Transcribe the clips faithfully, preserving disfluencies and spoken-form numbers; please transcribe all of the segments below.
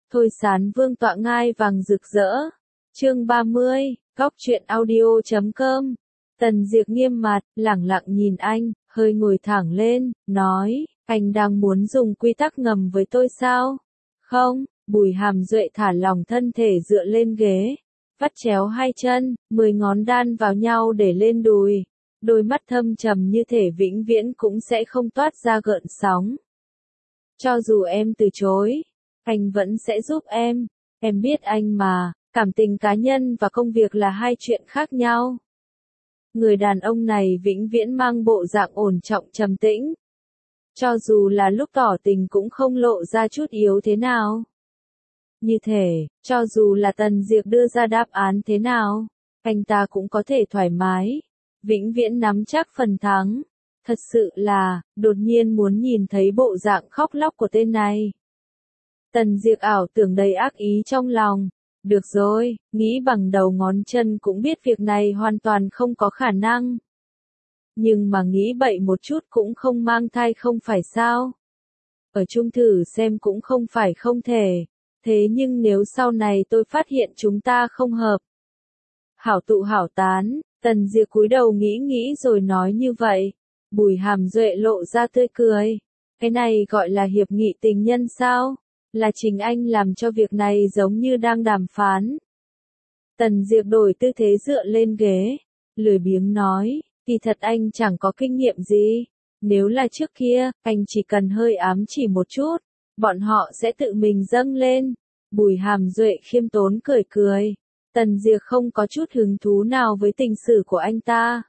Thôi Sán Vương tọa ngai vàng rực rỡ. Chương ba mươi, góc truyện audio chấm com. Tần Diệp nghiêm mặt, lẳng lặng nhìn anh, hơi ngồi thẳng lên, nói, anh đang muốn dùng quy tắc ngầm với tôi sao? Không, Bùi Hàm Duệ thả lỏng thân thể dựa lên ghế, vắt chéo hai chân, mười ngón đan vào nhau để lên đùi. Đôi mắt thâm trầm như thể vĩnh viễn cũng sẽ không toát ra gợn sóng. Cho dù em từ chối, anh vẫn sẽ giúp em. Em biết anh mà, cảm tình cá nhân và công việc là hai chuyện khác nhau. Người đàn ông này vĩnh viễn mang bộ dạng ổn trọng trầm tĩnh. Cho dù là lúc tỏ tình cũng không lộ ra chút yếu thế nào. Như thể, cho dù là Tần Diệp đưa ra đáp án thế nào, anh ta cũng có thể thoải mái, vĩnh viễn nắm chắc phần thắng. Thật sự là, đột nhiên muốn nhìn thấy bộ dạng khóc lóc của tên này. Tần Diệp ảo tưởng đầy ác ý trong lòng. Được rồi, nghĩ bằng đầu ngón chân cũng biết việc này hoàn toàn không có khả năng. Nhưng mà nghĩ bậy một chút cũng không mang thai không phải sao? Ở chung thử xem cũng không phải không thể. Thế nhưng nếu sau này tôi phát hiện chúng ta không hợp. Hảo tụ hảo tán, Tần Diệp cúi đầu nghĩ nghĩ rồi nói như vậy. Bùi Hàm Duệ lộ ra tươi cười. Cái này gọi là hiệp nghị tình nhân sao? Là chính anh làm cho việc này giống như đang đàm phán. Tần Diệp đổi tư thế dựa lên ghế, lười biếng nói, kỳ thật anh chẳng có kinh nghiệm gì. Nếu là trước kia, anh chỉ cần hơi ám chỉ một chút, bọn họ sẽ tự mình dâng lên. Bùi Hàm Duệ khiêm tốn cười cười. Tần Diệp không có chút hứng thú nào với tình sử của anh ta.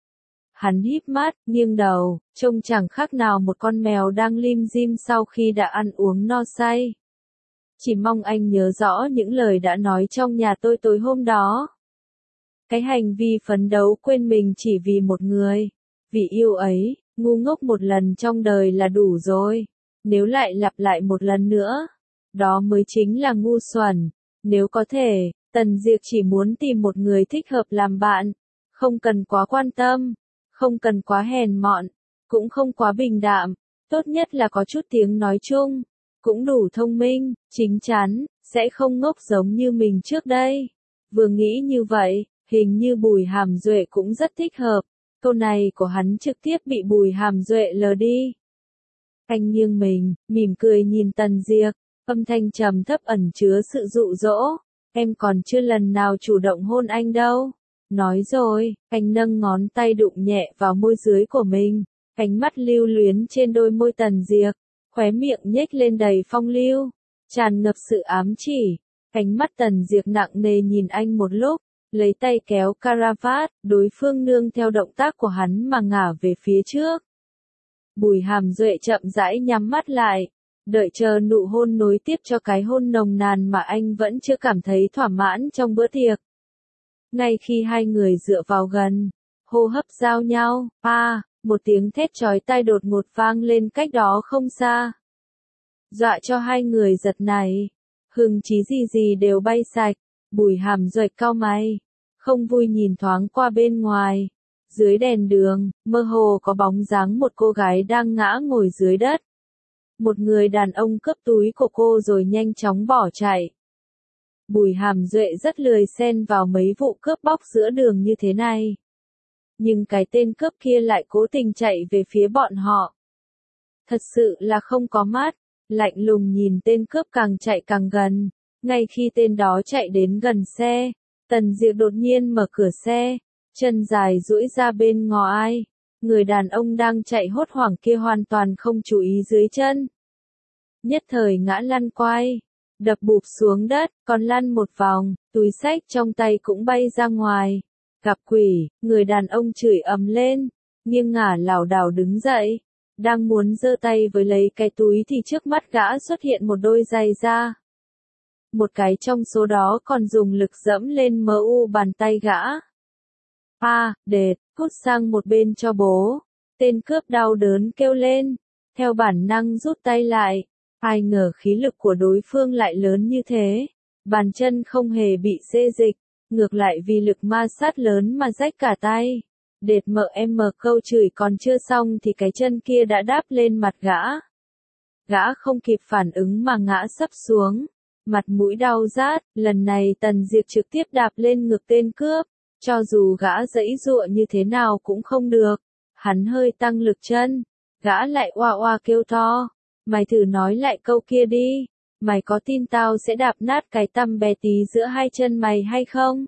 Hắn híp mắt, nghiêng đầu, trông chẳng khác nào một con mèo đang lim dim sau khi đã ăn uống no say. Chỉ mong anh nhớ rõ những lời đã nói trong nhà tôi tối hôm đó. Cái hành vi phấn đấu quên mình chỉ vì một người, vì yêu ấy, ngu ngốc một lần trong đời là đủ rồi. Nếu lại lặp lại một lần nữa, đó mới chính là ngu xuẩn. Nếu có thể, Tần Diệp chỉ muốn tìm một người thích hợp làm bạn, không cần quá quan tâm. Không cần quá hèn mọn, cũng không quá bình đạm, tốt nhất là có chút tiếng nói chung, cũng đủ thông minh, chính chắn, sẽ không ngốc giống như mình trước đây. Vừa nghĩ như vậy, hình như Bùi Hàm Duệ cũng rất thích hợp, câu này của hắn trực tiếp bị Bùi Hàm Duệ lờ đi. Anh nghiêng mình, mỉm cười nhìn Tần Diệp, âm thanh trầm thấp ẩn chứa sự dụ dỗ, em còn chưa lần nào chủ động hôn anh đâu. Nói rồi, anh nâng ngón tay đụng nhẹ vào môi dưới của mình, ánh mắt lưu luyến trên đôi môi Tần Diệp, khóe miệng nhếch lên đầy phong lưu, tràn ngập sự ám chỉ. Ánh mắt Tần Diệp nặng nề nhìn anh một lúc, lấy tay kéo caravat, đối phương nương theo động tác của hắn mà ngả về phía trước. Bùi Hàm Duệ chậm rãi nhắm mắt lại, đợi chờ nụ hôn nối tiếp cho cái hôn nồng nàn mà anh vẫn chưa cảm thấy thỏa mãn trong bữa tiệc. Ngay khi hai người dựa vào gần, hô hấp giao nhau, a, một tiếng thét chói tai đột ngột vang lên cách đó không xa. Dọa cho hai người giật nảy, hứng chí gì gì đều bay sạch. Bùi Hàm Duệ cau mày, không vui nhìn thoáng qua bên ngoài. Dưới đèn đường, mơ hồ có bóng dáng một cô gái đang ngã ngồi dưới đất. Một người đàn ông cướp túi của cô rồi nhanh chóng bỏ chạy. Bùi Hàm Duệ rất lười xen vào mấy vụ cướp bóc giữa đường như thế này. Nhưng cái tên cướp kia lại cố tình chạy về phía bọn họ. Thật sự là không có mắt, lạnh lùng nhìn tên cướp càng chạy càng gần. Ngay khi tên đó chạy đến gần xe, Tần Diệp đột nhiên mở cửa xe, chân dài duỗi ra bên ngoài. Người đàn ông đang chạy hốt hoảng kia hoàn toàn không chú ý dưới chân. Nhất thời ngã lăn quay. Đập bụp xuống đất, còn lăn một vòng, túi xách trong tay cũng bay ra ngoài. Gặp quỷ, người đàn ông chửi ầm lên, nghiêng ngả lảo đảo đứng dậy, đang muốn giơ tay với lấy cái túi thì trước mắt gã xuất hiện một đôi giày da. Một cái trong số đó còn dùng lực dẫm lên mờ u bàn tay gã. A, đệt, cút sang một bên cho bố. Tên cướp đau đớn kêu lên, theo bản năng rút tay lại. Ai ngờ khí lực của đối phương lại lớn như thế, bàn chân không hề bị xê dịch, ngược lại vì lực ma sát lớn mà rách cả tay. Đệt mợ em mờ câu chửi còn chưa xong thì cái chân kia đã đáp lên mặt gã. Gã không kịp phản ứng mà ngã sấp xuống, mặt mũi đau rát, lần này Tần Diệp trực tiếp đạp lên ngực tên cướp, cho dù gã giãy giụa như thế nào cũng không được. Hắn hơi tăng lực chân, gã lại oa oa kêu to, mày thử nói lại câu kia đi, mày có tin tao sẽ đạp nát cái tăm bé tí giữa hai chân mày hay không?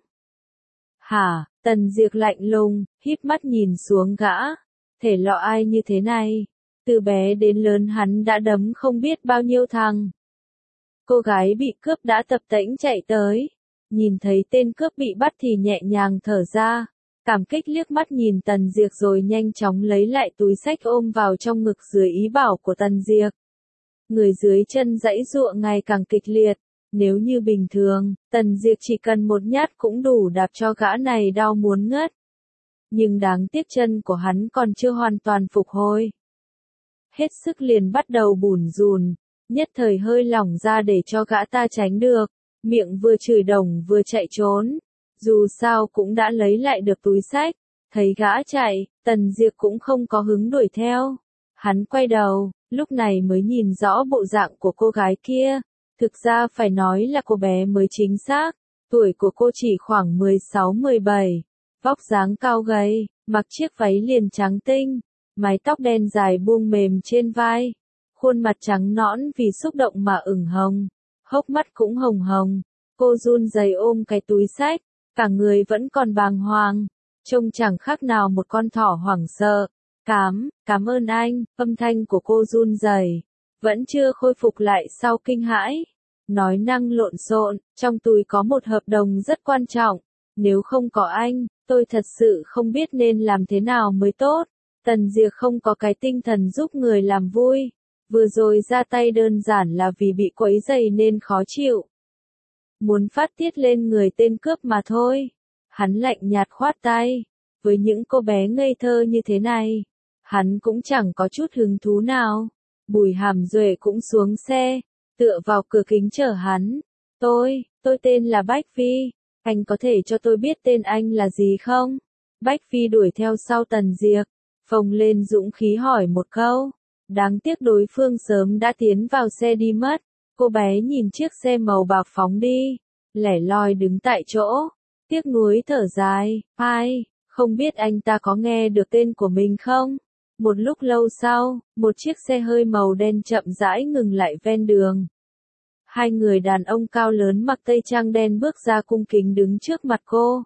Hả? Tần Diệp lạnh lùng, híp mắt nhìn xuống gã, thể lọ ai như thế này, từ bé đến lớn hắn đã đấm không biết bao nhiêu thằng. Cô gái bị cướp đã tập tễnh chạy tới, nhìn thấy tên cướp bị bắt thì nhẹ nhàng thở ra, cảm kích liếc mắt nhìn Tần Diệp rồi nhanh chóng lấy lại túi xách ôm vào trong ngực dưới ý bảo của Tần Diệp. Người dưới chân giãy giụa ngày càng kịch liệt, nếu như bình thường, Tần Diệp chỉ cần một nhát cũng đủ đạp cho gã này đau muốn ngất. Nhưng đáng tiếc chân của hắn còn chưa hoàn toàn phục hồi. Hết sức liền bắt đầu bủn rùn, nhất thời hơi lỏng ra để cho gã ta tránh được, miệng vừa chửi đồng vừa chạy trốn. Dù sao cũng đã lấy lại được túi xách, thấy gã chạy, Tần Diệp cũng không có hứng đuổi theo. Hắn quay đầu, lúc này mới nhìn rõ bộ dạng của cô gái kia. Thực ra phải nói là cô bé mới chính xác, tuổi của cô chỉ khoảng mười sáu mười bảy, vóc dáng cao gầy, mặc chiếc váy liền trắng tinh, mái tóc đen dài buông mềm trên vai, khuôn mặt trắng nõn vì xúc động mà ửng hồng, hốc mắt cũng hồng hồng. Cô run rẩy ôm cái túi xách, cả người vẫn còn bàng hoàng, trông chẳng khác nào một con thỏ hoảng sợ. Cám, cảm ơn anh, âm thanh của cô run rẩy, vẫn chưa khôi phục lại sau kinh hãi. Nói năng lộn xộn, trong túi có một hợp đồng rất quan trọng, nếu không có anh, tôi thật sự không biết nên làm thế nào mới tốt. Tần Diệp không có cái tinh thần giúp người làm vui, vừa rồi ra tay đơn giản là vì bị quấy rầy nên khó chịu. Muốn phát tiết lên người tên cướp mà thôi. Hắn lạnh nhạt khoát tay, với những cô bé ngây thơ như thế này, hắn cũng chẳng có chút hứng thú nào. Bùi Hàm Duệ cũng xuống xe, tựa vào cửa kính chờ hắn. Tôi, tôi tên là Bách Phi, anh có thể cho tôi biết tên anh là gì không? Bách Phi đuổi theo sau Tần Diệp, phồng lên dũng khí hỏi một câu. Đáng tiếc đối phương sớm đã tiến vào xe đi mất. Cô bé nhìn chiếc xe màu bạc phóng đi, lẻ loi đứng tại chỗ, tiếc nuối thở dài. Ai, không biết anh ta có nghe được tên của mình không? Một lúc lâu sau, một chiếc xe hơi màu đen chậm rãi ngừng lại ven đường. Hai người đàn ông cao lớn mặc tây trang đen bước ra cung kính đứng trước mặt cô.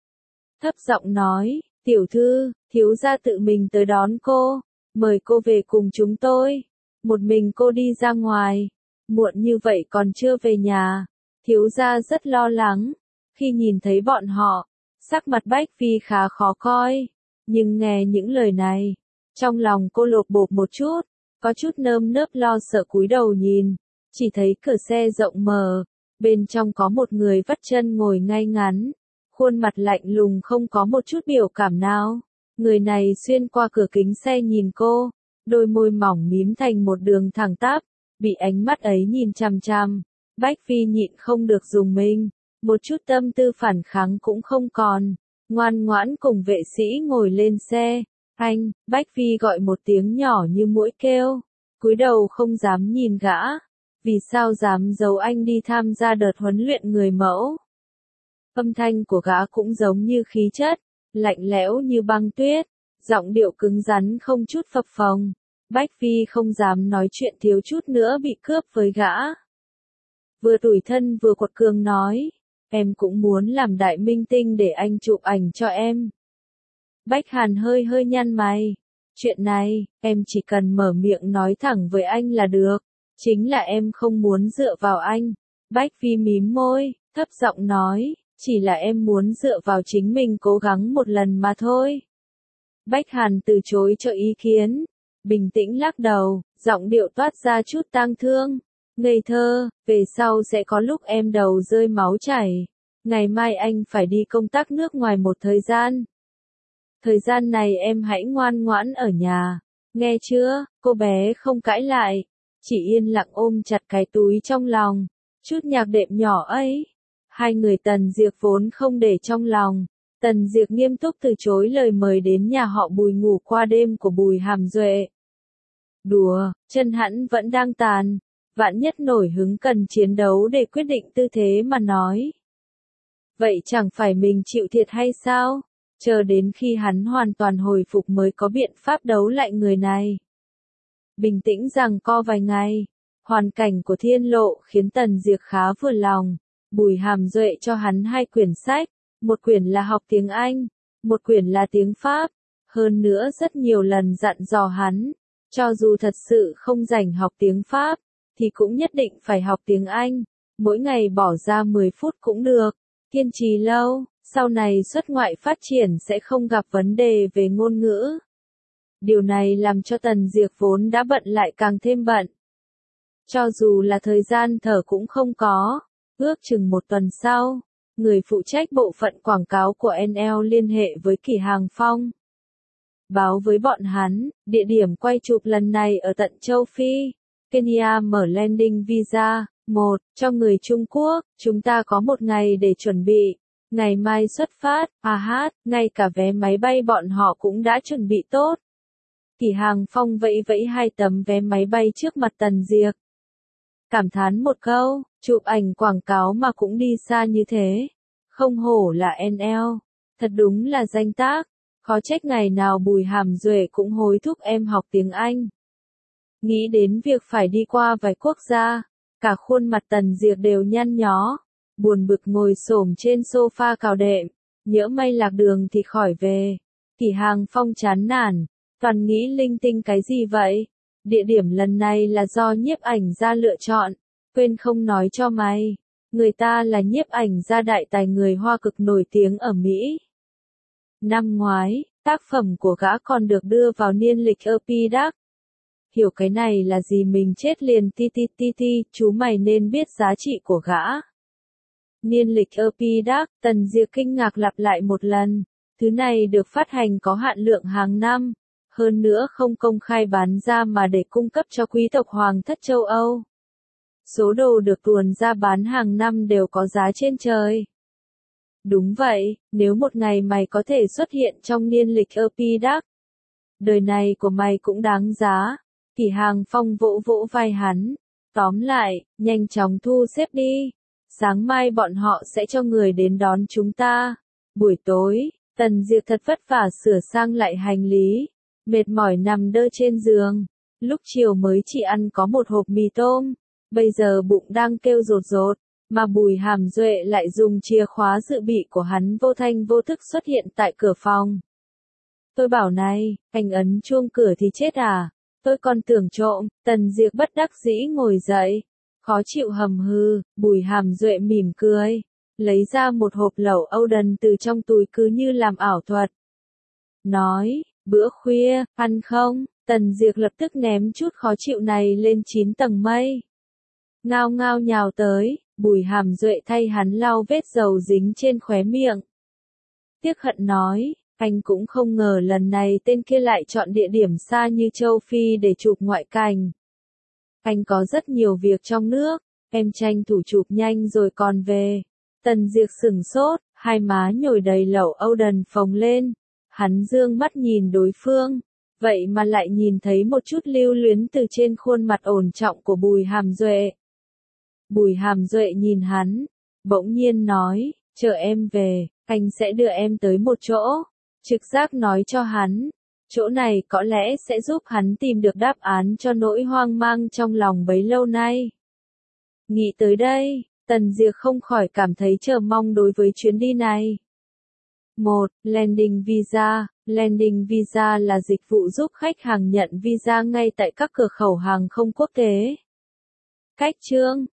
Thấp giọng nói, tiểu thư, thiếu gia tự mình tới đón cô, mời cô về cùng chúng tôi. Một mình cô đi ra ngoài, muộn như vậy còn chưa về nhà. Thiếu gia rất lo lắng, khi nhìn thấy bọn họ, sắc mặt Bách Phi khá khó coi, nhưng nghe những lời này, trong lòng cô lột bột một chút, có chút nơm nớp lo sợ cúi đầu nhìn, chỉ thấy cửa xe rộng mở, bên trong có một người vắt chân ngồi ngay ngắn, khuôn mặt lạnh lùng không có một chút biểu cảm nào. Người này xuyên qua cửa kính xe nhìn cô, đôi môi mỏng mím thành một đường thẳng tắp, bị ánh mắt ấy nhìn chằm chằm. Bách Phi nhịn không được dùng mình, một chút tâm tư phản kháng cũng không còn, ngoan ngoãn cùng vệ sĩ ngồi lên xe. Anh, Bách Phi gọi một tiếng nhỏ như muỗi kêu, cúi đầu không dám nhìn gã, vì sao dám giấu anh đi tham gia đợt huấn luyện người mẫu. Âm thanh của gã cũng giống như khí chất, lạnh lẽo như băng tuyết, giọng điệu cứng rắn không chút phập phồng. Bách Phi không dám nói chuyện thiếu chút nữa bị cướp với gã. Vừa tủi thân vừa quật cường nói, em cũng muốn làm đại minh tinh để anh chụp ảnh cho em. Bách Hàn hơi hơi nhăn mày, chuyện này, em chỉ cần mở miệng nói thẳng với anh là được, chính là em không muốn dựa vào anh. Bách Phi mím môi, thấp giọng nói, chỉ là em muốn dựa vào chính mình cố gắng một lần mà thôi. Bách Hàn từ chối cho ý kiến, bình tĩnh lắc đầu, giọng điệu toát ra chút tang thương. Ngây thơ, về sau sẽ có lúc em đầu rơi máu chảy. Ngày mai anh phải đi công tác nước ngoài một thời gian. Thời gian này em hãy ngoan ngoãn ở nhà. Nghe chưa? Cô bé không cãi lại, chỉ yên lặng ôm chặt cái túi trong lòng. Chút nhạc đệm nhỏ ấy. Hai người Tần Diệp vốn không để trong lòng. Tần Diệp nghiêm túc từ chối lời mời đến nhà họ Bùi ngủ qua đêm của Bùi Hàm Duệ. Đùa, chân hắn vẫn đang tàn. vạn nhất nổi hứng cần chiến đấu để quyết định tư thế mà nói. Vậy chẳng phải mình chịu thiệt hay sao? Chờ đến khi hắn hoàn toàn hồi phục mới có biện pháp đấu lại người này. Bình tĩnh giằng co vài ngày, hoàn cảnh của Thiên Lộ khiến Tần Diệc khá vừa lòng. Bùi Hàm Duệ cho hắn hai quyển sách, một quyển là học tiếng Anh, một quyển là tiếng Pháp. Hơn nữa rất nhiều lần dặn dò hắn, cho dù thật sự không rảnh học tiếng Pháp, thì cũng nhất định phải học tiếng Anh, mỗi ngày bỏ ra mười phút cũng được, kiên trì lâu, sau này xuất ngoại phát triển sẽ không gặp vấn đề về ngôn ngữ. Điều này làm cho Tần Diệc vốn đã bận lại càng thêm bận. Cho dù là thời gian thở cũng không có, ước chừng một tuần sau, người phụ trách bộ phận quảng cáo của en lờ liên hệ với Kỷ Hàng Phong. Báo với bọn hắn, địa điểm quay chụp lần này ở tận châu Phi. Kenya mở landing visa, một, cho người Trung Quốc, chúng ta có một ngày để chuẩn bị. Ngày mai xuất phát, à hát, ngay cả vé máy bay bọn họ cũng đã chuẩn bị tốt. Kỷ Hàng Phong vẫy vẫy hai tấm vé máy bay trước mặt Tần Diệc. Cảm thán một câu, chụp ảnh quảng cáo mà cũng đi xa như thế. Không hổ là en lờ, thật đúng là danh tác. Khó trách ngày nào Bùi Hàm Duệ cũng hối thúc em học tiếng Anh. Nghĩ đến việc phải đi qua vài quốc gia, cả khuôn mặt Tần Diệc đều nhăn nhó, buồn bực ngồi xổm trên sofa cào đệm, nhỡ may lạc đường thì khỏi về. Kỷ Hàng Phong chán nản, toàn nghĩ linh tinh cái gì vậy? Địa điểm lần này là do nhiếp ảnh gia lựa chọn, quên không nói cho mày, người ta là nhiếp ảnh gia đại tài người Hoa cực nổi tiếng ở Mỹ. Năm ngoái, tác phẩm của gã còn được đưa vào niên lịch Epidac. Hiểu cái này là gì mình chết liền ti ti ti ti, chú mày nên biết giá trị của gã. Niên lịch Epidac, Tần Diệc kinh ngạc lặp lại một lần, thứ này được phát hành có hạn lượng hàng năm, hơn nữa không công khai bán ra mà để cung cấp cho quý tộc hoàng thất châu Âu. Số đồ được tuồn ra bán hàng năm đều có giá trên trời. Đúng vậy, nếu một ngày mày có thể xuất hiện trong niên lịch Epidac, đời này của mày cũng đáng giá. Kỷ Hàng Phong vỗ vỗ vai hắn, tóm lại, nhanh chóng thu xếp đi. Sáng mai bọn họ sẽ cho người đến đón chúng ta. Buổi tối, Tần Diệc thật vất vả sửa sang lại hành lý, mệt mỏi nằm đơ trên giường. Lúc chiều mới chỉ ăn có một hộp mì tôm, bây giờ bụng đang kêu rột rột. Mà Bùi Hàm Duệ lại dùng chìa khóa dự bị của hắn vô thanh vô thức xuất hiện tại cửa phòng. Tôi bảo này, anh ấn chuông cửa thì chết à? Tôi còn tưởng trộm. Tần Diệc bất đắc dĩ ngồi dậy, khó chịu hầm hừ. Bùi Hàm Duệ mỉm cười, lấy ra một hộp lẩu Oden từ trong túi cứ như làm ảo thuật. Nói, bữa khuya, ăn không? Tần Diệc lập tức ném chút khó chịu này lên chín tầng mây. Ngao ngao nhào tới, Bùi Hàm Duệ thay hắn lau vết dầu dính trên khóe miệng. Tiếc hận nói, anh cũng không ngờ lần này tên kia lại chọn địa điểm xa như châu Phi để chụp ngoại cảnh. Anh có rất nhiều việc trong nước, em tranh thủ chụp nhanh rồi còn về. Tần Diệc sửng sốt, hai má nhồi đầy lẩu Oden phồng lên. Hắn dương mắt nhìn đối phương, vậy mà lại nhìn thấy một chút lưu luyến từ trên khuôn mặt ổn trọng của Bùi Hàm Duệ. Bùi Hàm Duệ nhìn hắn, bỗng nhiên nói, chờ em về, anh sẽ đưa em tới một chỗ. Trực giác nói cho hắn, chỗ này có lẽ sẽ giúp hắn tìm được đáp án cho nỗi hoang mang trong lòng bấy lâu nay. Nghĩ tới đây, Tần Diệc không khỏi cảm thấy chờ mong đối với chuyến đi này. một. Landing Visa. Landing Visa là dịch vụ giúp khách hàng nhận visa ngay tại các cửa khẩu hàng không quốc tế. Cách chương